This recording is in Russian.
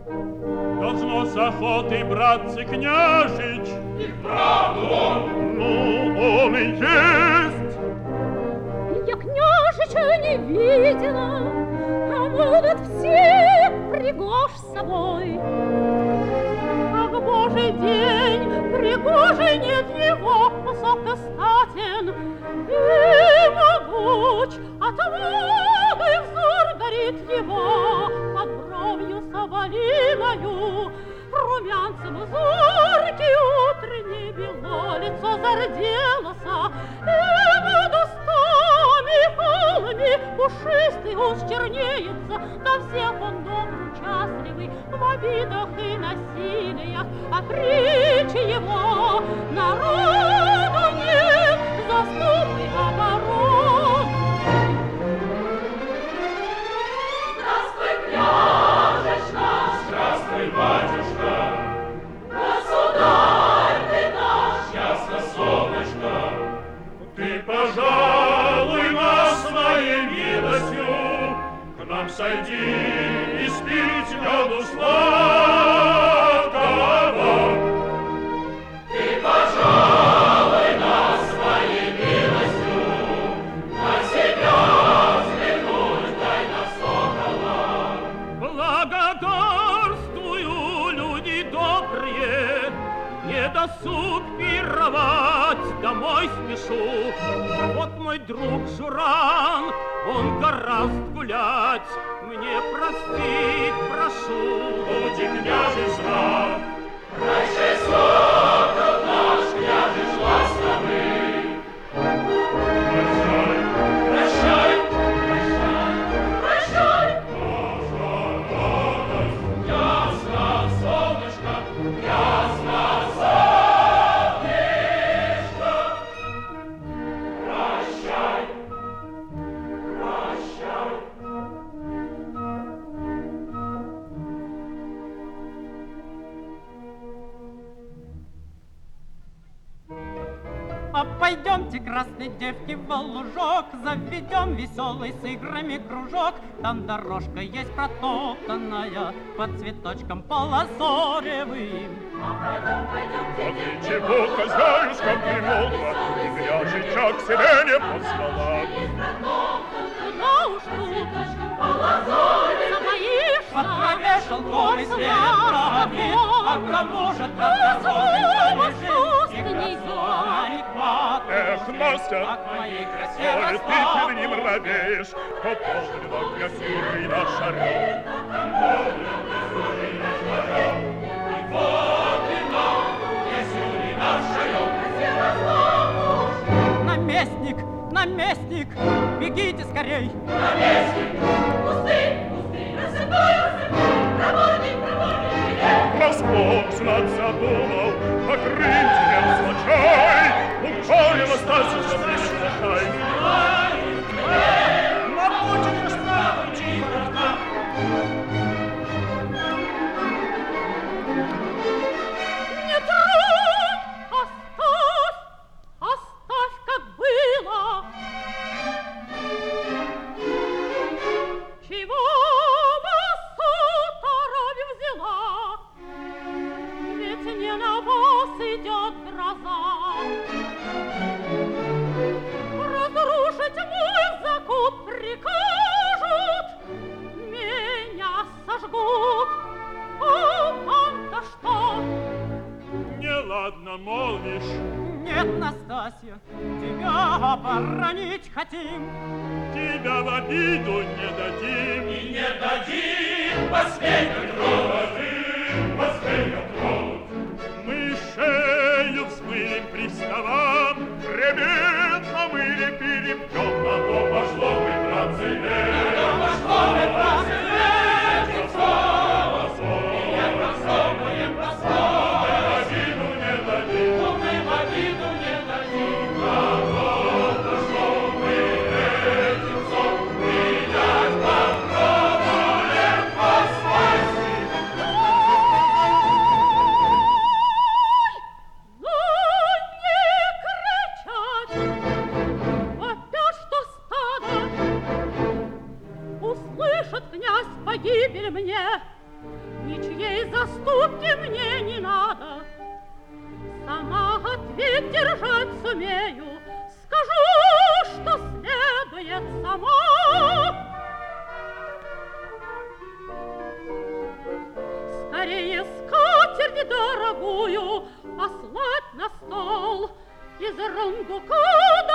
Должно с охотой, братцы, княжич. И вправду он. Ну, он и есть. Я княжича не видела, а будут все пригож с собой. Как Божий день, пригожий нет его, высокостатен и могуч, отвагой взор горит его, под бровью соболиною, румянцем зоркий утренний бело, лицо зарделося, и над устами полыми пушистый ус чернеется, да всех он добр, участливый в обидах и насилиях, а притчи его народу нет заступы оборон. Здравствуй, княжич наш! Здравствуй, батюшка! Государь ты наш! Ясно, солнышко! Ты, пожалуй, нас своей милостью к нам сойди и спить меду сладкого. Ты, пожалуй, нас своей милостью на себя взглянуть, дай на сокола. Благодарствую, люди добрые, не досуг пировать, домой спешу. Вот мой друг Журан, он гораст гулять, мне простить прошу. Люди, княжества, Прощай, сокол наш, княжич ласковый. прощай, Прощай, прощай, прощай. Ясно, солнышко, ясно, солнышко. Прощай, прощай. А пойдемте, красные девки, в лужок, заведем веселый с играми кружок. Там дорожка есть протоптанная под цветочком полосоревым. ты чего, хозяюшка, примолкла, и княжича к себе не послала? Куда уж тут забоишься? Под траве шелковый свет пробит, а кому же так дозорный лежит, и красота не хватит. Эх, Настя, Как моей красе ой, ты расплата. перед ним робеешь, пополнила князюры наша рот. Наместник, наместник, бегите скорей. Наместник, пусты, пусты, рассыпай, рассыпай, проводник, проводник, Господь знать задумал, покрыть тебя случай, укорим остаться за пришляхай. На пути расправы тихо. Не тронь, оставь, оставь, как было. Чего массу торопь взяла? Ведь не на вас идет гроза. Разрушить мой закут прикажут, меня сожгут. А вам-то что? Неладно молвишь, Нет, Настасья, тебя оборонить хотим. тебя в обиду не дадим. и не дадим последней крови. Последний тронут. Мы шею взмылим приставам, хребет намыли перебьем, на то пошло бы, братцы, век. Пошло бы, братцы, век, и не просовываем простор. Обиду не дадим. Но мы в обиду не дадим. Ну, не кричать! Вопя, что стадо! Услышит князь погибель мне! Ничьей заступки мне не надо. Сама ответ держать сумею. Скажу, что следует сама. Скорее скатерть дорогую послать на стол из рундука